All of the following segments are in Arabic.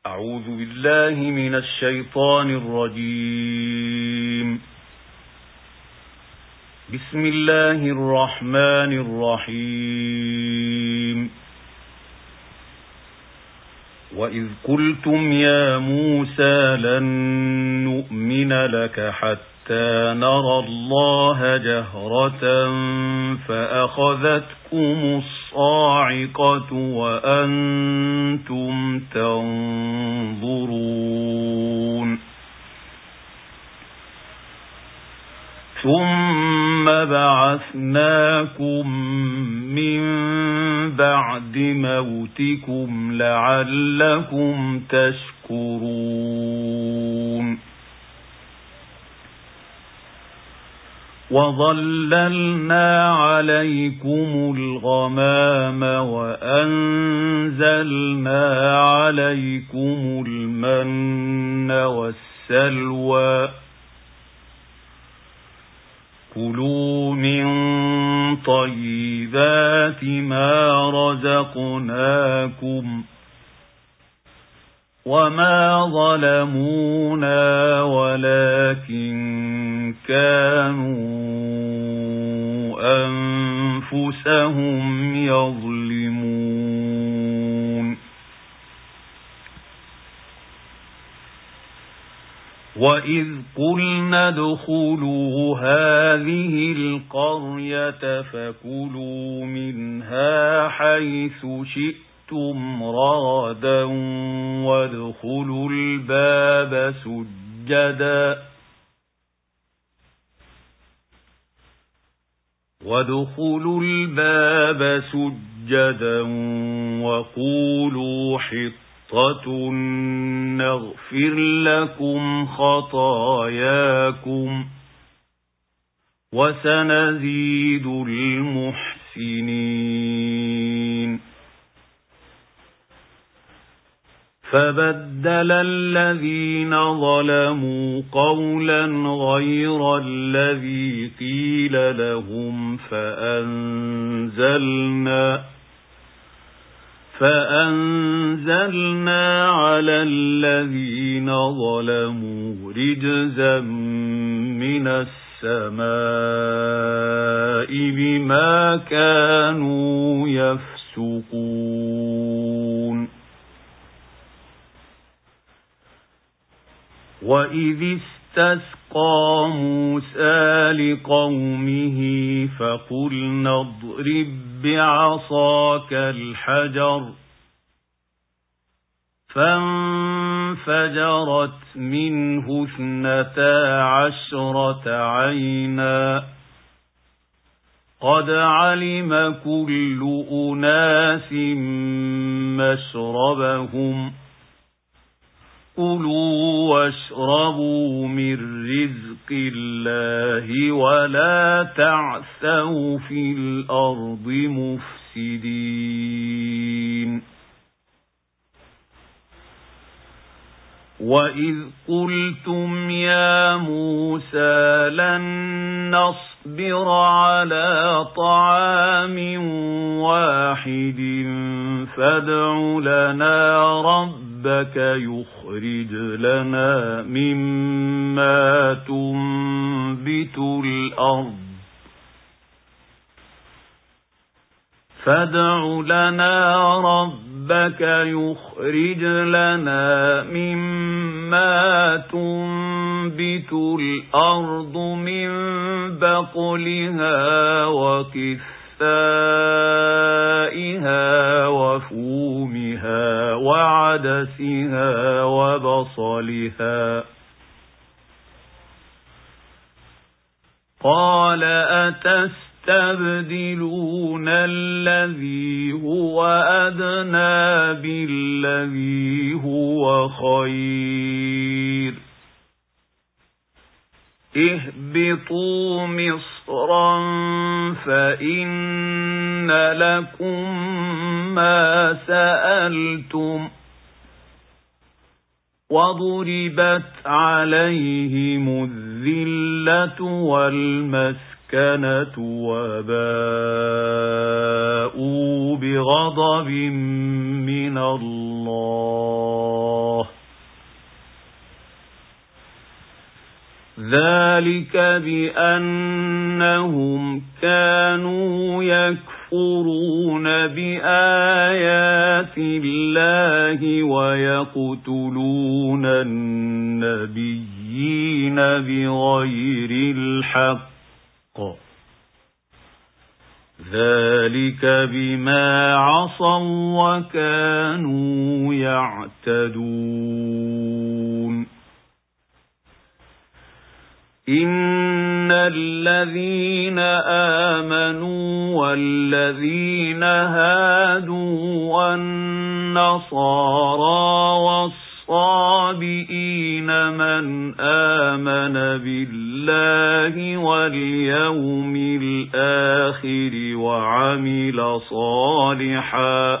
أعوذ بالله من الشيطان الرجيم. بسم الله الرحمن الرحيم. وإذ قلتم يا موسى لن نؤمن لك حتى نرى الله جهرة فأخذتكم الصاعقة وأنتم تنظرون ثم بعثناكم من بعد موتكم لعلكم تشكرون وظللنا عليكم الغمام وأنزلنا عليكم المن والسلوى كلوا من طيبات ما رزقناكم وما ظلمونا ولكن كانوا أنفسهم يظلمون وإذ قلنا ادخلوا هذه القرية فكلوا منها حيث شئتم رغدا وادخلوا الباب سجدا وقولوا حطة نغفر لكم خطاياكم وسنزيد المحسنين فبدل الذين ظلموا قولا غير الذي قيل لهم فأنزلنا على الذين ظلموا رجزا من السماء بما كانوا يفسقون وإذ استسقى موسى لقومه فقلنا اضرب بعصاك الحجر فانفجرت منه 12 عينا قد علم كل أناس مشربهم كلوا واشربوا من رزق الله ولا تعثوا في الأرض مفسدين وإذ قلتم يا موسى لن نصبر على طعام واحد فادع لنا ربك يخرج لنا مما تنبت الأرض من بقلها وقثائها وفومها وعدسها وبصلها قال أتستبدلون الذي هو أدنى بالذي هو خير اهبطوا مصرا فإن لكم ما سألتم وضربت عليهم الذلة والمسكنة وباءوا بغضب من الله ذلك بأنهم كانوا يكفرون بآيات الله ويقتلون النبيين بغير الحق، ذلك بما عصوا وكانوا يعتدون. إن الذين آمنوا والذين هادوا والنصارى والصابئين من آمن بالله واليوم الآخر وعمل صالحا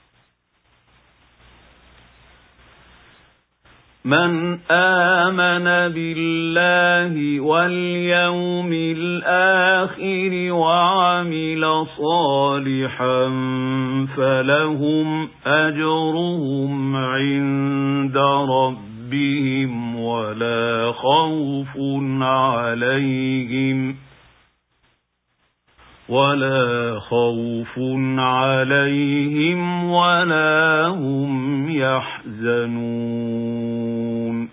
من آمن بالله واليوم الآخر وعمل صالحا فلهم أجرهم عند ربهم ولا خوف عليهم ولا هم يحزنون.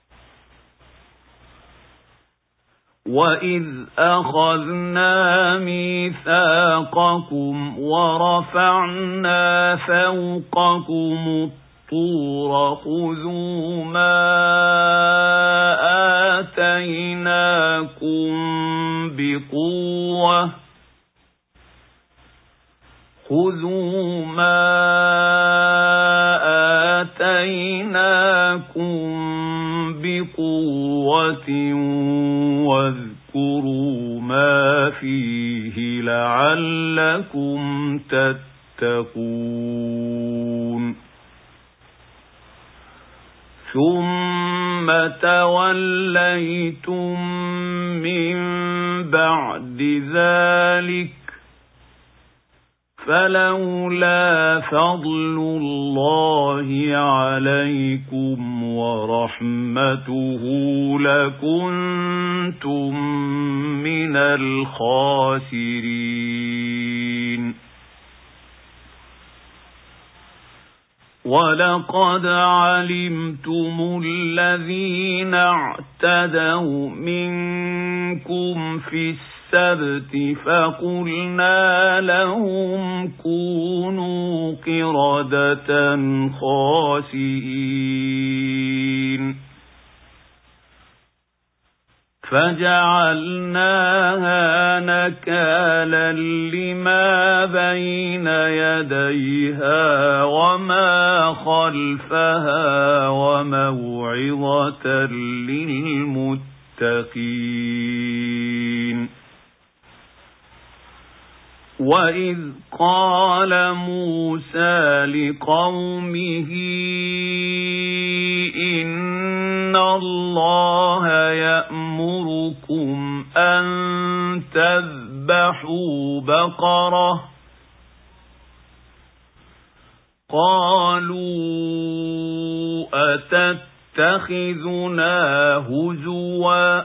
وَإِذْ أَخَذْنَا مِيثَاقَكُمْ وَرَفَعْنَا فَوْقَكُمُ الطُّورَ خُذُوا مَا آتَيْنَاكُمْ بِقُوَّةٍ واذكروا ما فيه لعلكم تتقون. ثم توليتم من بعد ذلك فلولا فضل الله عليكم ورحمته لكنتم من الخاسرين. ولقد علمتم الذين اعتدوا منكم في السبت فقلنا لهم كونوا قردة خاسئين فجعلناها نكالا لما بين يديها وما خلفها وموعظة للمتقين. وَإِذْ قَالَ مُوسَى لِقَوْمِهِ إِنَّ اللَّهَ يَأْمُرُكُمْ أَن تَذْبَحُوا بَقَرَةً قَالُوا أَتَتَّخِذُنَا هُزُوًا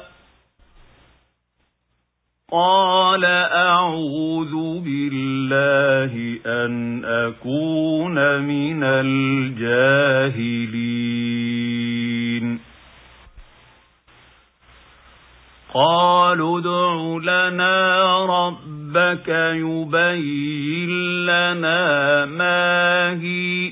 قال أعوذ بالله أن أكون من الجاهلين. قالوا ادع لنا ربك يبين لنا ما هي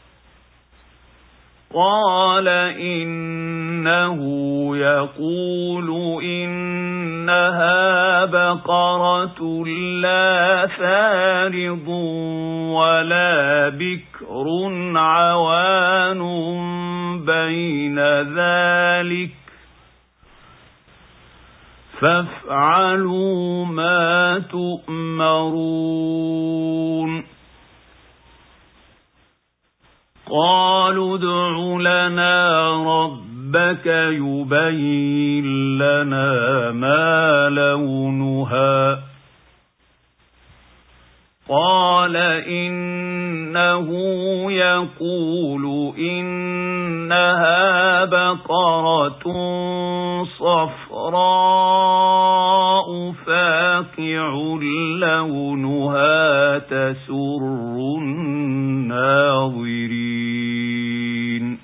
قال إنه يقول إنها بقرة لا فارض ولا بكر عوان بين ذلك فافعلوا ما تؤمرون. قالوا ادع لنا ربك يبين لنا ما لونها قال إنه يقول إنها بقرة صفراء حمراء فاقع لونها تسر الناظرين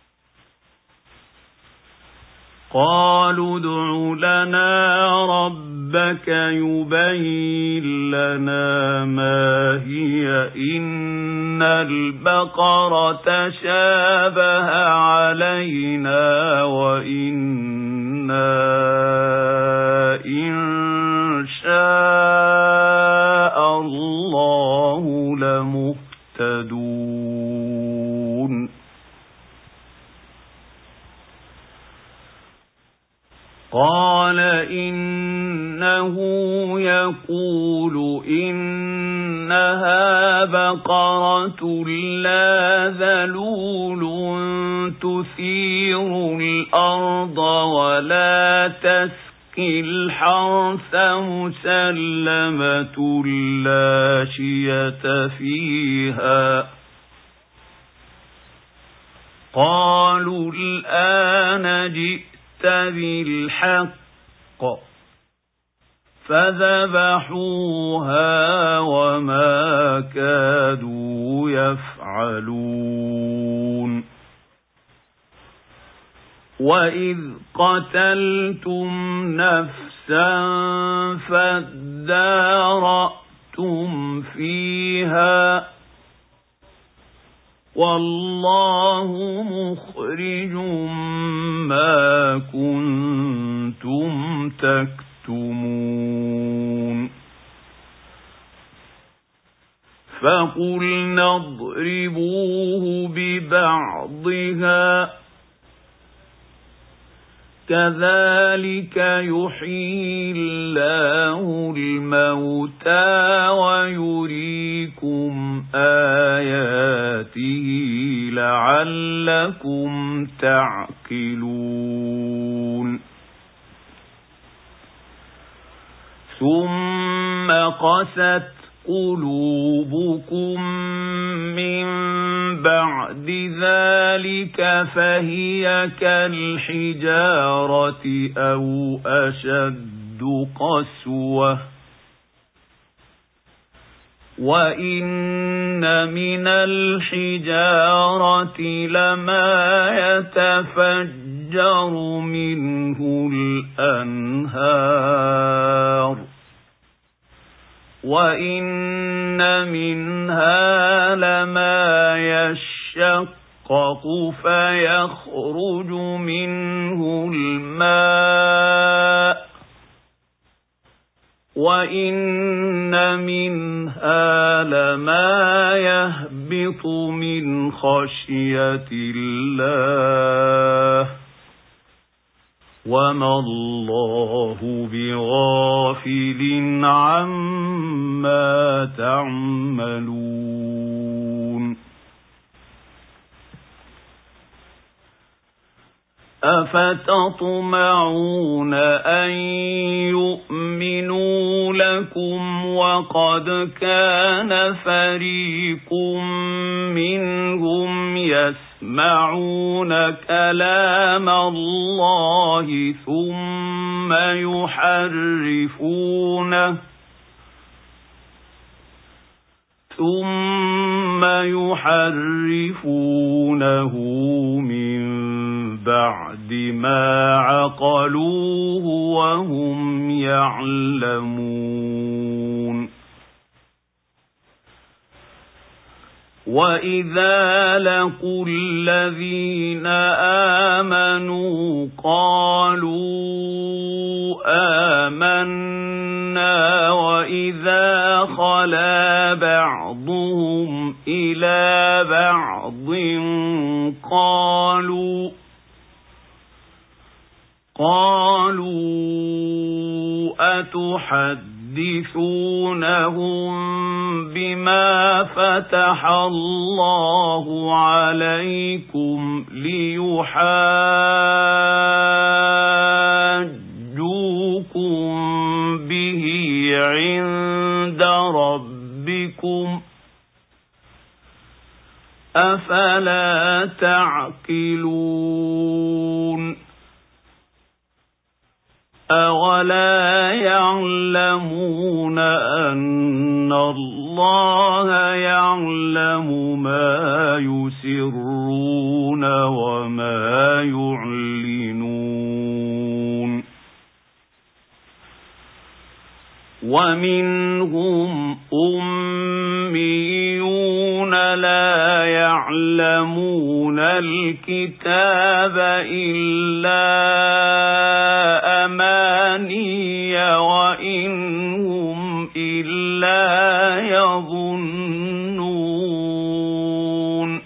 قالوا ادع لنا ربك يبين لنا ما هي إن البقرة شابه علينا وإنا إن شاء الله لمهتدون قال إنه يقول إنها بقرة لا ذلول تثير الأرض ولا تسقي الحرث مسلمة لا شية فيها قالوا الآن جئت بالحق فذبحوها وما كادوا يفعلون وإذ قتلتم نفسا فادارأتم فيها والله مخرج ما كنتم تكتمون فقلنا اضربوه ببعضها كذلك يحيي الله الموتى ويريكم آياته لعلكم تعقلون ثم قست قلوبكم من بعد ذلك فهي كالحجارة أو أشد قسوة وإن من الحجارة لما يتفجر منه الأنهار وإن منها لما يشقق فيخرج منه الماء وإن منها لما يهبط من خشية الله وما الله بغافل عما تعملون أفتطمعون أن يؤمنوا لكم وقد كان فريق منهم يسمعون كلام الله ثم يحرفونه من بعد ما عقلوه وهم يعلمون وإذا لقوا الذين آمنوا قالوا آمنا وإذا خلا بعضهم إلى بعض قالوا أتحدثونهم بما فتح الله عليكم ليحاجوكم به عند ربكم أفلا تعقلون أولا يعلمون أن الله يعلم ما يسرون وما يعلنون ومنهم أميون لا يعلمون الكتاب إلا أماني وإنهم إلا يظنون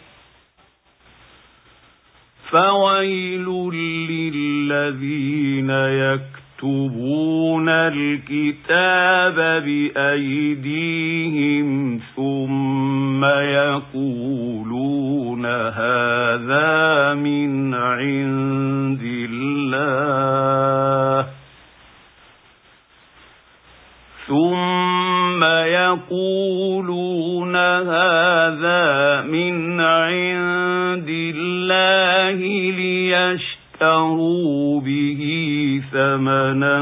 فويل للذين يكتبون الكتاب بأيديهم ثم يقولون هذا من عند الله ليشتروا به ثمنا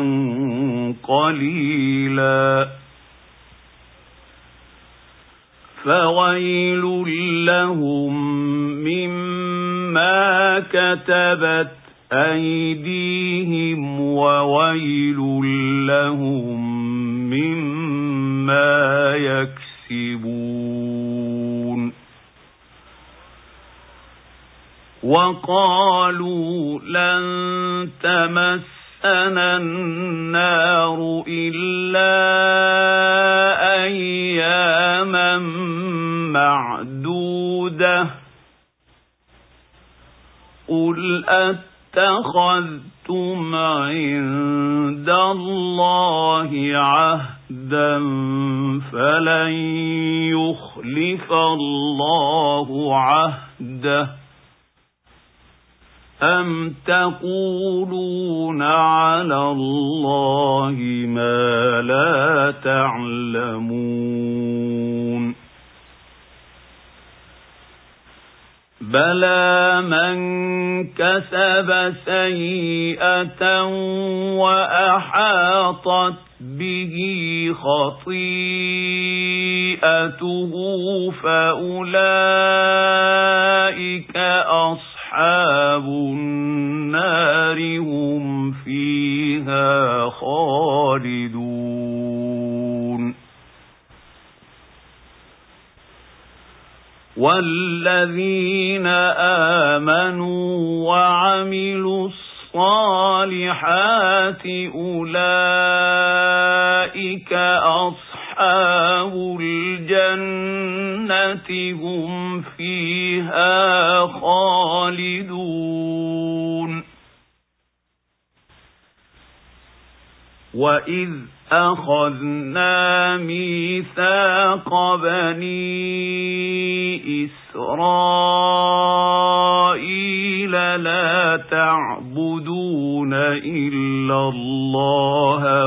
قليلا فويل لهم مما كتبت أيديهم وويل لهم مما يكسبون وقالوا لن تمسنا النار إلا أياما معدودة قل أتخذتم عند الله عهدا فلن يخلف الله عهده أم تقولون على الله ما لا تعلمون بلى من كسب سيئة وأحاطت به خطيئته فأولئك أصحاب النار هم فيها خالدون والذين آمنوا وعملوا الصالحات أولئك أصحاب الجنة هم فيها خالدون وإذ أخذنا ميثاق بني إسرائيل لا تعبدون إلا الله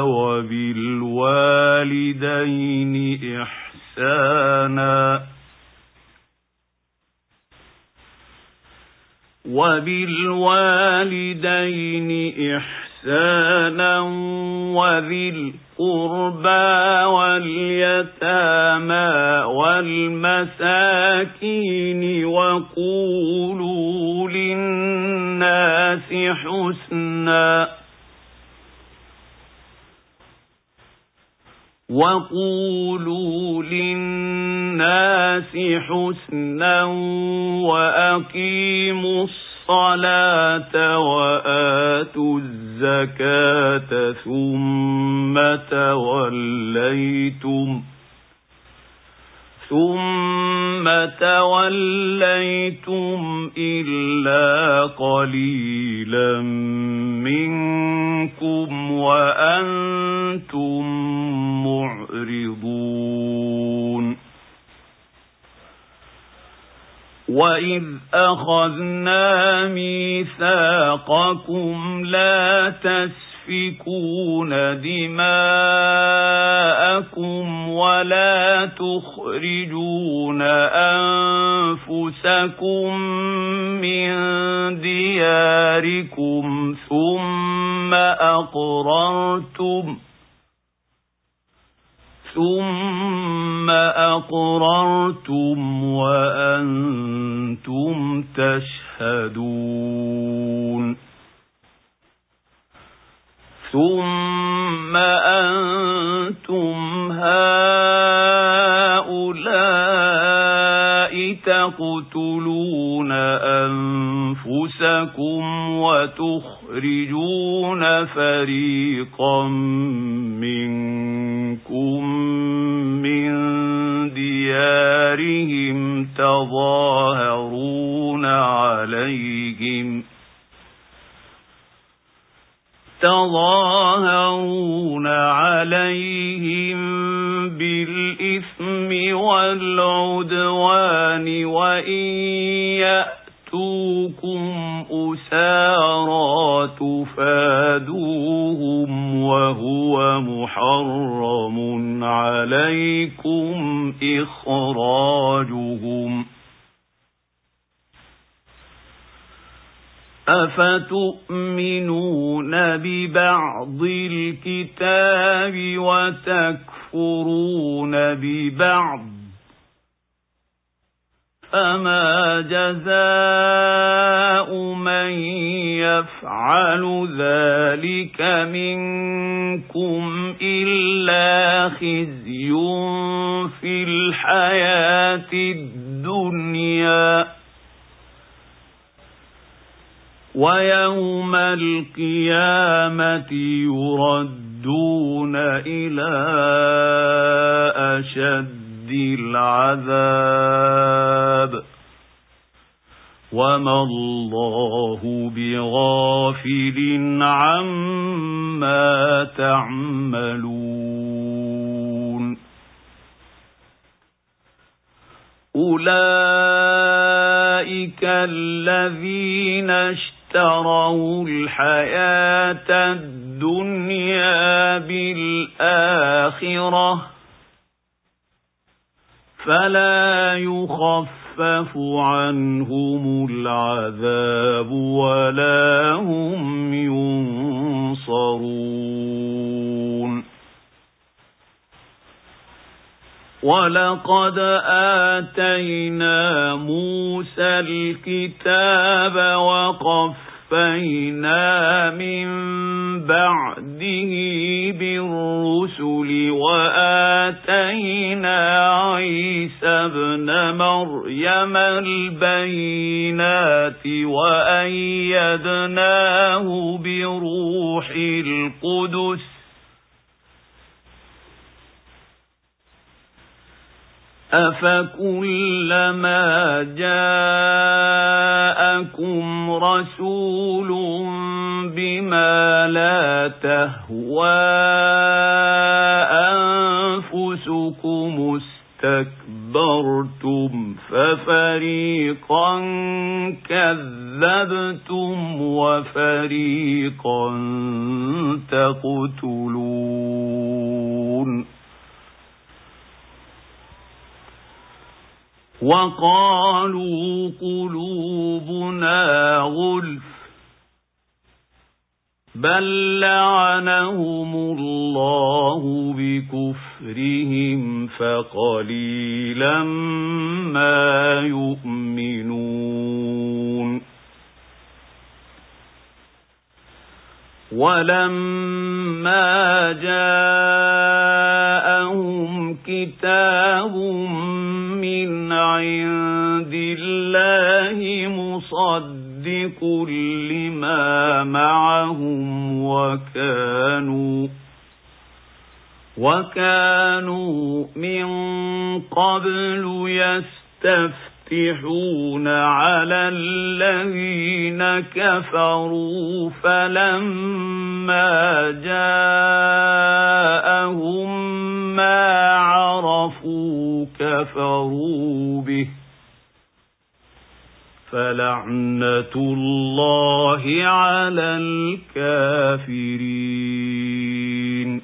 وبالوالدين إحسانا وذي القربى واليتامى والمساكين وقولوا للناس حسنا وأقيموا الصلاة وآتوا الزكاة ثم توليتم إلا قليلا منكم وأنتم معرضون وإذ أخذنا ميثاقكم لا تسفكون دماءكم ولا تخرجون أنفسكم من دياركم ثم أقررتم وأنتم تشهدون ثم أنتم هؤلاء تقتلون أنفسكم وتخرجون فريقا منكم من ديارهم تظاهرون عليهم بالإثم والعدوان وإن يأتوكم أسارى تفادوهم وهو محرم عليكم إخراجهم أفتؤمنون ببعض الكتاب وتكفرون ببعض فما جزاء من يفعل ذلك منكم إلا خزي في الحياة الدنيا ويوم القيامة يردون إلى أشد العذاب وما الله بغافل عما تعملون أولئك الذين اشتروا الحياة الدنيا بالآخرة فلا يخفف عنهم العذاب ولا هم ينصرون ولقد آتينا موسى الكتاب وقفينا من بعده بالرسل وآتينا عيسى ابن مريم البينات وأيدناه بروح القدس أفكلما جاءكم رسول بما لا تهوى أنفسكم استكبرتم ففريقا كذبتم وفريقا تقتلون وقالوا قلوبنا غلف بل لعنهم الله بكفرهم فقليلا ما يؤمنون ولما جاءهم كتاب من عند الله مصدق لما معهم وكانوا من قبل يستفتحون على الذين كفروا فلما جاءهم ما عرفوا كفروا به فلعنة الله على الكافرين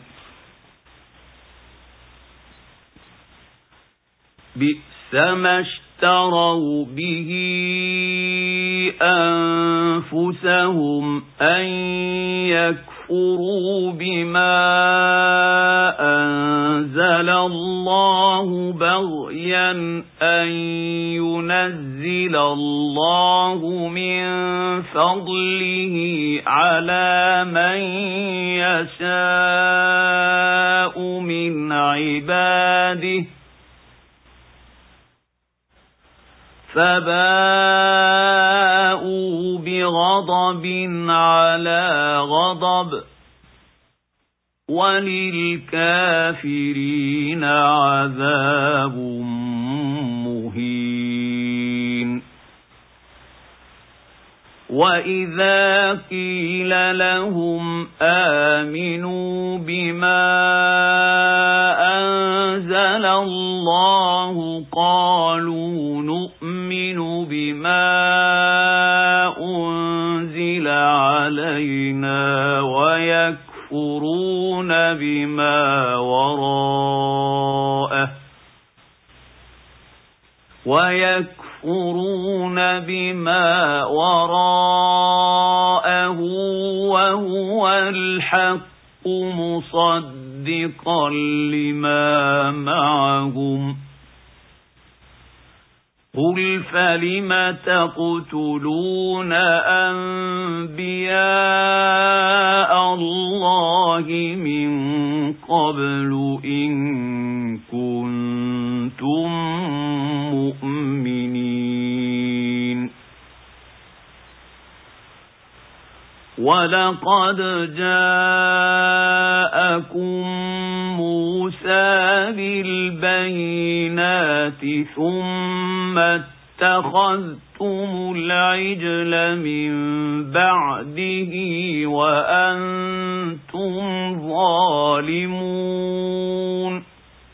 بئس ما اشتروا به أنفسهم أن يكفروا ليكفروا بما أنزل الله بغيا أن ينزل الله من فضله على من يشاء من عباده فباءوا بغضب على غضب وللكافرين عذاب مهين. وإذا قيل لهم آمنوا بما أنزل الله قالوا نؤمن بما أنزل علينا ويكفرون بما وراءه وهو الحق مصدقا لما معهم. قل فلم تقتلون أنبياء الله من قبل إن كنتم مؤمنين. ولقد جاءكم موسى بالبينات ثم اتخذتم العجل من بعده وأنتم ظالمون.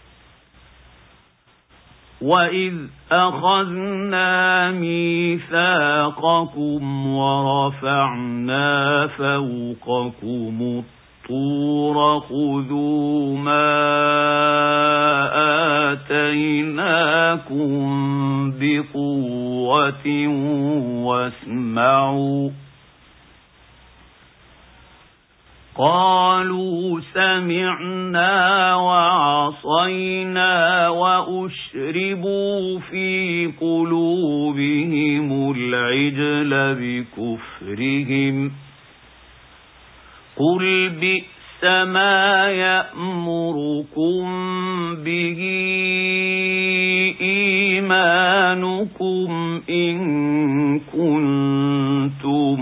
وإذ أخذنا ميثاقكم ورفعنا فوقكم الطور خذوا ما آتيناكم بقوة واسمعوا. قالوا سمعنا وعصينا وأشربوا في قلوبهم العجل بكفرهم. قل بئس ما يأمركم به إيمانكم إن كنتم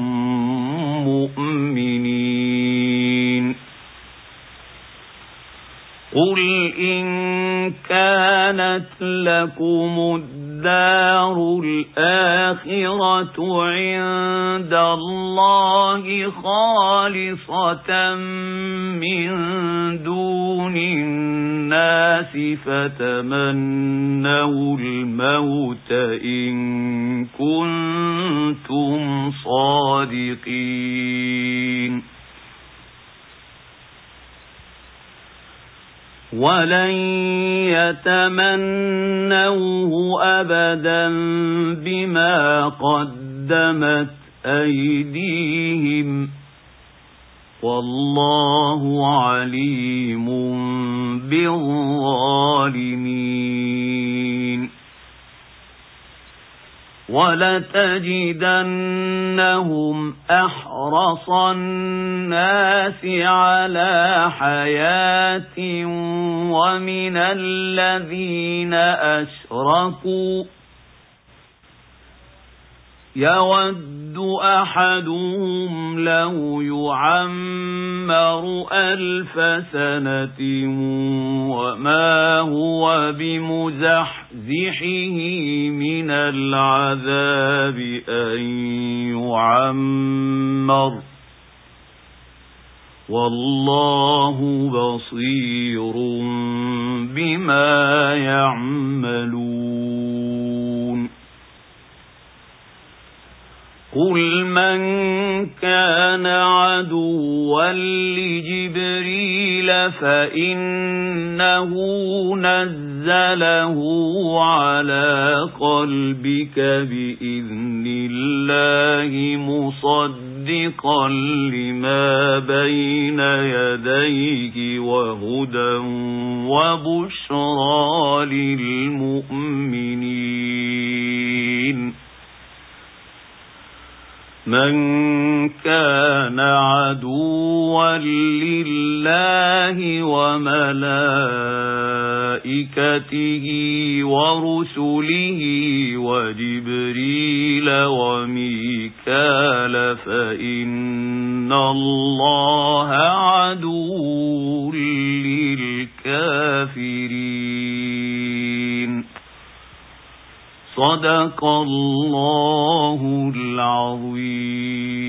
مؤمنين. قل إن كانت لكم الدار الآخرة عند الله خالصة من دون الناس فتمنوا الموت إن كنتم صادقين. ولن يتمنوه أبدا بما قدمت أيديهم والله عليم بالظالمين. ولتجدنهم أحرص الناس على حياة ومن الذين أشركوا يود أحدهم لو يعمر 1000 سنة وما هو بمزحزحه من العذاب أن يعمر والله بصير بما يعملون. قل من كان عدوا لجبريل فإنه نزله على قلبك بإذن الله مصدقا لما بين يديه وهدى وبشرى للمؤمنين من كان عدوا لله وملائكته ورسله وجبريل وميكال فإن الله عدو للكافرين صدق الله العظيم